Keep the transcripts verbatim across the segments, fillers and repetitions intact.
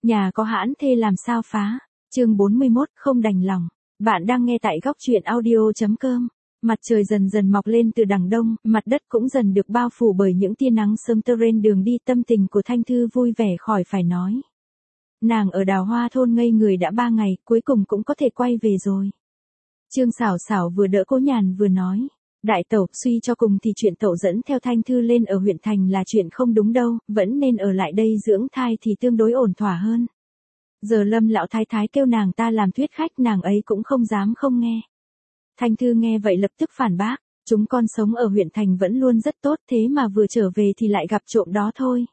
Nhà có hãn thê làm sao phá. Chương bốn mươi mốt, không đành lòng. Bạn đang nghe tại góc truyện audio.com. Mặt trời dần dần mọc lên từ đằng đông, mặt đất cũng dần được bao phủ bởi những tia nắng sớm tơ rên đường đi. Tâm tình của Thanh Thư vui vẻ khỏi phải nói. Nàng ở Đào Hoa thôn ngây người đã ba ngày, cuối cùng cũng có thể quay về rồi. Trương Sảo Sảo vừa đỡ Cố Nhàn vừa nói. Đại tẩu, suy cho cùng thì chuyện tẩu dẫn theo Thanh Thư lên ở huyện thành là chuyện không đúng đâu, vẫn nên ở lại đây dưỡng thai thì tương đối ổn thỏa hơn. Giờ Lâm lão thái thái kêu nàng ta làm thuyết khách, nàng ấy cũng không dám không nghe. Thanh Thư nghe vậy lập tức phản bác, chúng con sống ở huyện thành vẫn luôn rất tốt, thế mà vừa trở về thì lại gặp trộm đó thôi.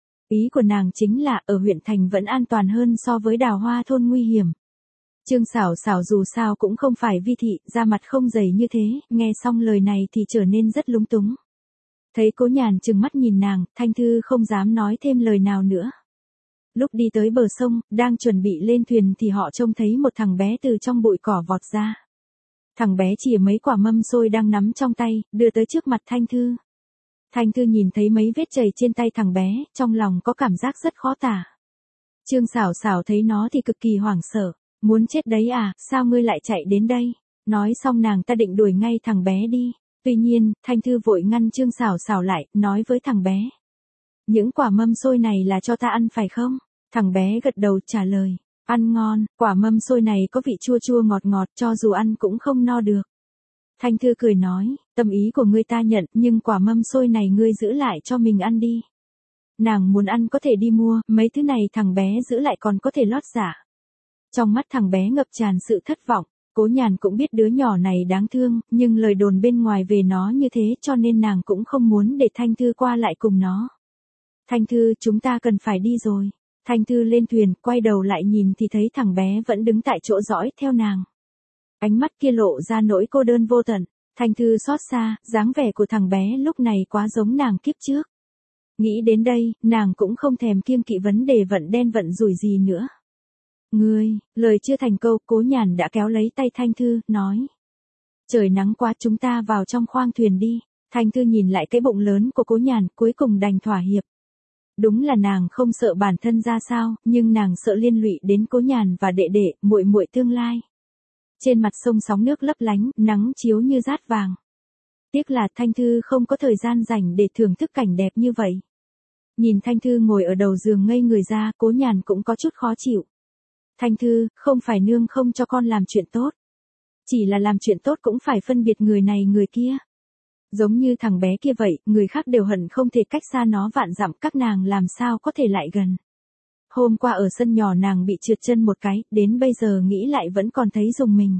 Ý của nàng chính là ở huyện thành vẫn an toàn hơn so với Đào Hoa thôn nguy hiểm. Trương Sảo Sảo dù sao cũng không phải vi thị, da mặt không dày như thế, nghe xong lời này thì trở nên rất lúng túng. Thấy Cố Nhàn trừng mắt nhìn nàng, Thanh Thư không dám nói thêm lời nào nữa. Lúc đi tới bờ sông, đang chuẩn bị lên thuyền thì họ trông thấy một thằng bé từ trong bụi cỏ vọt ra. Thằng bé chìa mấy quả mâm xôi đang nắm trong tay, đưa tới trước mặt Thanh Thư. Thanh Thư nhìn thấy mấy vết chảy trên tay thằng bé, trong lòng có cảm giác rất khó tả. Trương Sảo Sảo thấy nó thì cực kỳ hoảng sợ. Muốn chết đấy à, sao ngươi lại chạy đến đây? Nói xong nàng ta định đuổi ngay thằng bé đi. Tuy nhiên, Thanh Thư vội ngăn Trương Sảo Sảo lại, nói với thằng bé. Những quả mâm xôi này là cho ta ăn phải không? Thằng bé gật đầu trả lời. Ăn ngon, quả mâm xôi này có vị chua chua ngọt ngọt, cho dù ăn cũng không no được. Thanh Thư cười nói, tâm ý của ngươi ta nhận, nhưng quả mâm xôi này ngươi giữ lại cho mình ăn đi. Nàng muốn ăn có thể đi mua, mấy thứ này thằng bé giữ lại còn có thể lót dạ. Trong mắt thằng bé ngập tràn sự thất vọng, Cố Nhàn cũng biết đứa nhỏ này đáng thương, nhưng lời đồn bên ngoài về nó như thế cho nên nàng cũng không muốn để Thanh Thư qua lại cùng nó. Thanh Thư, chúng ta cần phải đi rồi. Thanh Thư lên thuyền, quay đầu lại nhìn thì thấy thằng bé vẫn đứng tại chỗ dõi theo nàng. Ánh mắt kia lộ ra nỗi cô đơn vô tận. Thanh Thư xót xa, dáng vẻ của thằng bé lúc này quá giống nàng kiếp trước. Nghĩ đến đây, nàng cũng không thèm kiêng kỵ vấn đề vận đen vận rủi gì nữa. Ngươi, lời chưa thành câu, Cố Nhàn đã kéo lấy tay Thanh Thư, nói. Trời nắng quá, chúng ta vào trong khoang thuyền đi. Thanh Thư nhìn lại cái bụng lớn của Cố Nhàn, cuối cùng đành thỏa hiệp. Đúng là nàng không sợ bản thân ra sao, nhưng nàng sợ liên lụy đến Cố Nhàn và đệ đệ, muội muội tương lai. Trên mặt sông sóng nước lấp lánh, nắng chiếu như dát vàng. Tiếc là Thanh Thư không có thời gian rảnh để thưởng thức cảnh đẹp như vậy. Nhìn Thanh Thư ngồi ở đầu giường ngây người ra, Cố Nhàn cũng có chút khó chịu. Thanh Thư, không phải nương không cho con làm chuyện tốt. Chỉ là làm chuyện tốt cũng phải phân biệt người này người kia. Giống như thằng bé kia vậy, người khác đều hận không thể cách xa nó vạn dặm, các nàng làm sao có thể lại gần. Hôm qua ở sân nhỏ nàng bị trượt chân một cái, đến bây giờ nghĩ lại vẫn còn thấy rùng mình.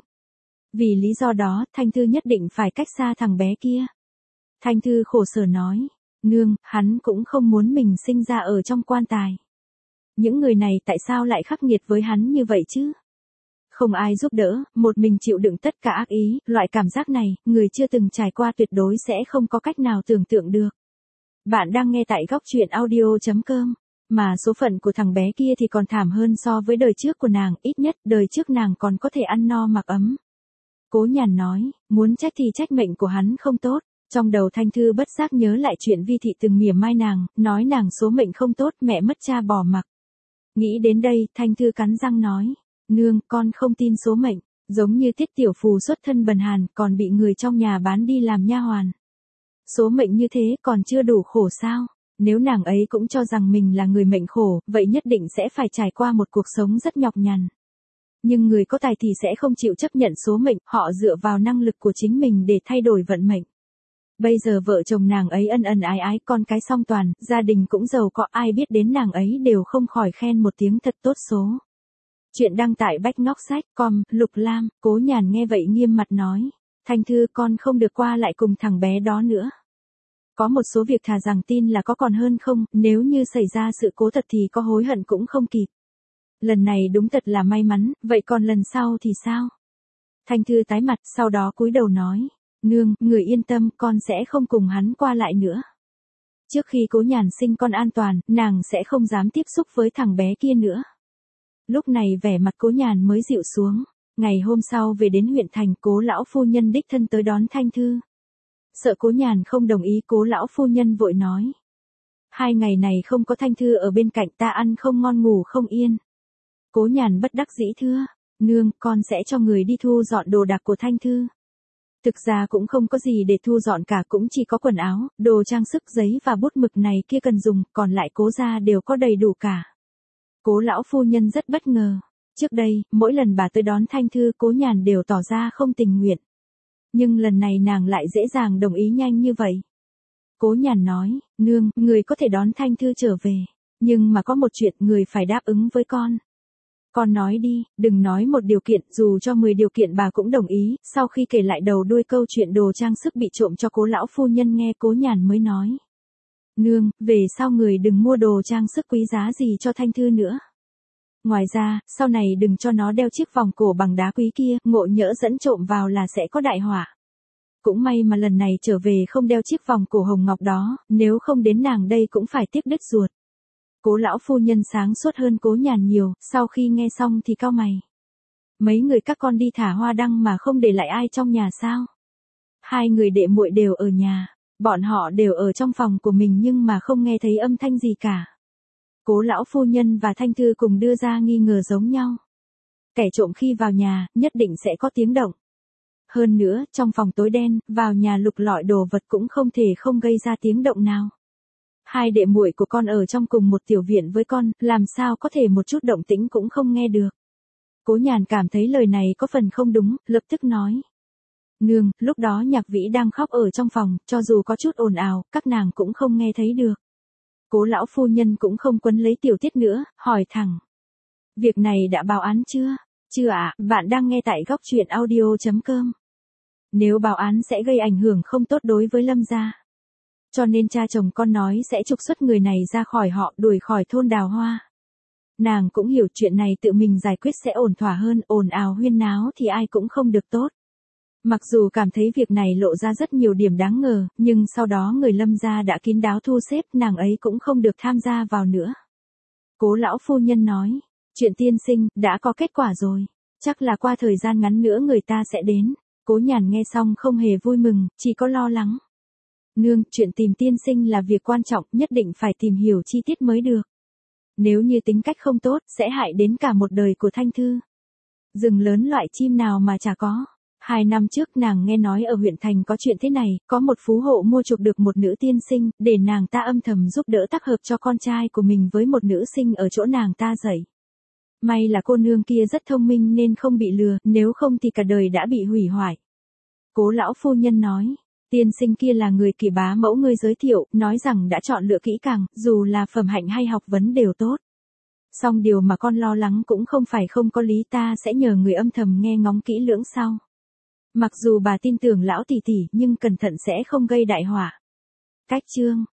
Vì lý do đó, Thanh Thư nhất định phải cách xa thằng bé kia. Thanh Thư khổ sở nói, nương, hắn cũng không muốn mình sinh ra ở trong quan tài. Những người này tại sao lại khắc nghiệt với hắn như vậy chứ? Không ai giúp đỡ, một mình chịu đựng tất cả ác ý, loại cảm giác này, người chưa từng trải qua tuyệt đối sẽ không có cách nào tưởng tượng được. Bạn đang nghe tại góc truyện audio.com, mà số phận của thằng bé kia thì còn thảm hơn so với đời trước của nàng, ít nhất đời trước nàng còn có thể ăn no mặc ấm. Cố Nhàn nói, muốn trách thì trách mệnh của hắn không tốt. Trong đầu Thanh Thư bất giác nhớ lại chuyện vi thị từng mỉa mai nàng, nói nàng số mệnh không tốt, mẹ mất cha bỏ mặc. Nghĩ đến đây, Thanh Thư cắn răng nói, nương, con không tin số mệnh, giống như Tiết Tiểu Phù xuất thân bần hàn, còn bị người trong nhà bán đi làm nha hoàn. Số mệnh như thế còn chưa đủ khổ sao? Nếu nàng ấy cũng cho rằng mình là người mệnh khổ, vậy nhất định sẽ phải trải qua một cuộc sống rất nhọc nhằn. Nhưng người có tài thì sẽ không chịu chấp nhận số mệnh, họ dựa vào năng lực của chính mình để thay đổi vận mệnh. Bây giờ vợ chồng nàng ấy ân ân ái ái, con cái song toàn, gia đình cũng giàu có, ai biết đến nàng ấy đều không khỏi khen một tiếng thật tốt số. Chuyện đăng tải Bách Ngóc Sách, com, Lục Lam. Cố Nhàn nghe vậy nghiêm mặt nói, Thanh Thư, con không được qua lại cùng thằng bé đó nữa. Có một số việc thà rằng tin là có còn hơn không, nếu như xảy ra sự cố thật thì có hối hận cũng không kịp. Lần này đúng thật là may mắn, vậy còn lần sau thì sao? Thanh Thư tái mặt, sau đó cúi đầu nói, nương, người yên tâm, con sẽ không cùng hắn qua lại nữa. Trước khi Cố Nhàn sinh con an toàn, nàng sẽ không dám tiếp xúc với thằng bé kia nữa. Lúc này vẻ mặt Cố Nhàn mới dịu xuống. Ngày hôm sau về đến huyện thành, Cố lão phu nhân đích thân tới đón Thanh Thư. Sợ Cố Nhàn không đồng ý, Cố lão phu nhân vội nói, Hai ngày này không có Thanh Thư ở bên cạnh ta ăn không ngon ngủ không yên. Cố Nhàn bất đắc dĩ thưa, nương, con sẽ cho người đi thu dọn đồ đạc của Thanh Thư. Thực ra cũng không có gì để thu dọn cả, cũng chỉ có quần áo, đồ trang sức, giấy và bút mực này kia cần dùng, còn lại Cố gia đều có đầy đủ cả. Cố lão phu nhân rất bất ngờ. Trước đây, mỗi lần bà tới đón Thanh Thư, Cố Nhàn đều tỏ ra không tình nguyện. Nhưng lần này nàng lại dễ dàng đồng ý nhanh như vậy. Cố Nhàn nói, nương, người có thể đón Thanh Thư trở về. Nhưng mà có một chuyện người phải đáp ứng với con. Con nói đi, đừng nói một điều kiện, dù cho mười điều kiện bà cũng đồng ý. Sau khi kể lại đầu đuôi câu chuyện đồ trang sức bị trộm cho Cố lão phu nhân nghe, Cố Nhàn mới nói. Nương, về sau người đừng mua đồ trang sức quý giá gì cho Thanh Thư nữa. Ngoài ra, sau này đừng cho nó đeo chiếc vòng cổ bằng đá quý kia, ngộ nhỡ dẫn trộm vào là sẽ có đại họa. Cũng may mà lần này trở về không đeo chiếc vòng cổ hồng ngọc đó, nếu không đến nàng đây cũng phải tiếc đứt ruột. Cố lão phu nhân sáng suốt hơn Cố Nhàn nhiều, sau khi nghe xong thì cau mày. Mấy người các con đi thả hoa đăng mà không để lại ai trong nhà sao? Hai người đệ muội đều ở nhà, bọn họ đều ở trong phòng của mình nhưng mà không nghe thấy âm thanh gì cả. Cố lão phu nhân và Thanh Thư cùng đưa ra nghi ngờ giống nhau. Kẻ trộm khi vào nhà, nhất định sẽ có tiếng động. Hơn nữa, trong phòng tối đen, vào nhà lục lọi đồ vật cũng không thể không gây ra tiếng động nào. Hai đệ muội của con ở trong cùng một tiểu viện với con, làm sao có thể một chút động tĩnh cũng không nghe được. Cố Nhàn cảm thấy lời này có phần không đúng, lập tức nói. Nương, lúc đó Nhạc Vĩ đang khóc ở trong phòng, cho dù có chút ồn ào, các nàng cũng không nghe thấy được. Cố lão phu nhân cũng không quấn lấy tiểu tiết nữa, hỏi thẳng. Việc này đã báo án chưa? Chưa ạ, à, bạn đang nghe tại góc truyện audio chấm com. Nếu báo án sẽ gây ảnh hưởng không tốt đối với Lâm gia. Cho nên cha chồng con nói sẽ trục xuất người này ra khỏi họ, đuổi khỏi thôn Đào Hoa. Nàng cũng hiểu chuyện này tự mình giải quyết sẽ ổn thỏa hơn, ồn ào huyên náo thì ai cũng không được tốt. Mặc dù cảm thấy việc này lộ ra rất nhiều điểm đáng ngờ, nhưng sau đó người Lâm gia đã kín đáo thu xếp, nàng ấy cũng không được tham gia vào nữa. Cố lão phu nhân nói, chuyện tiên sinh, đã có kết quả rồi. Chắc là qua thời gian ngắn nữa người ta sẽ đến. Cố Nhàn nghe xong không hề vui mừng, chỉ có lo lắng. Nương, chuyện tìm tiên sinh là việc quan trọng, nhất định phải tìm hiểu chi tiết mới được. Nếu như tính cách không tốt, sẽ hại đến cả một đời của Thanh Thư. Rừng lớn loại chim nào mà chả có. Hai năm trước nàng nghe nói ở huyện thành có chuyện thế này, có một phú hộ mua chuộc được một nữ tiên sinh, để nàng ta âm thầm giúp đỡ tác hợp cho con trai của mình với một nữ sinh ở chỗ nàng ta dạy. May là cô nương kia rất thông minh nên không bị lừa, nếu không thì cả đời đã bị hủy hoại. Cố lão phu nhân nói, tiên sinh kia là người kỳ bá mẫu ngươi giới thiệu, nói rằng đã chọn lựa kỹ càng, dù là phẩm hạnh hay học vấn đều tốt. Song điều mà con lo lắng cũng không phải không có lý, ta sẽ nhờ người âm thầm nghe ngóng kỹ lưỡng sau. Mặc dù bà tin tưởng lão tỷ tỷ nhưng cẩn thận sẽ không gây đại họa. Cách chương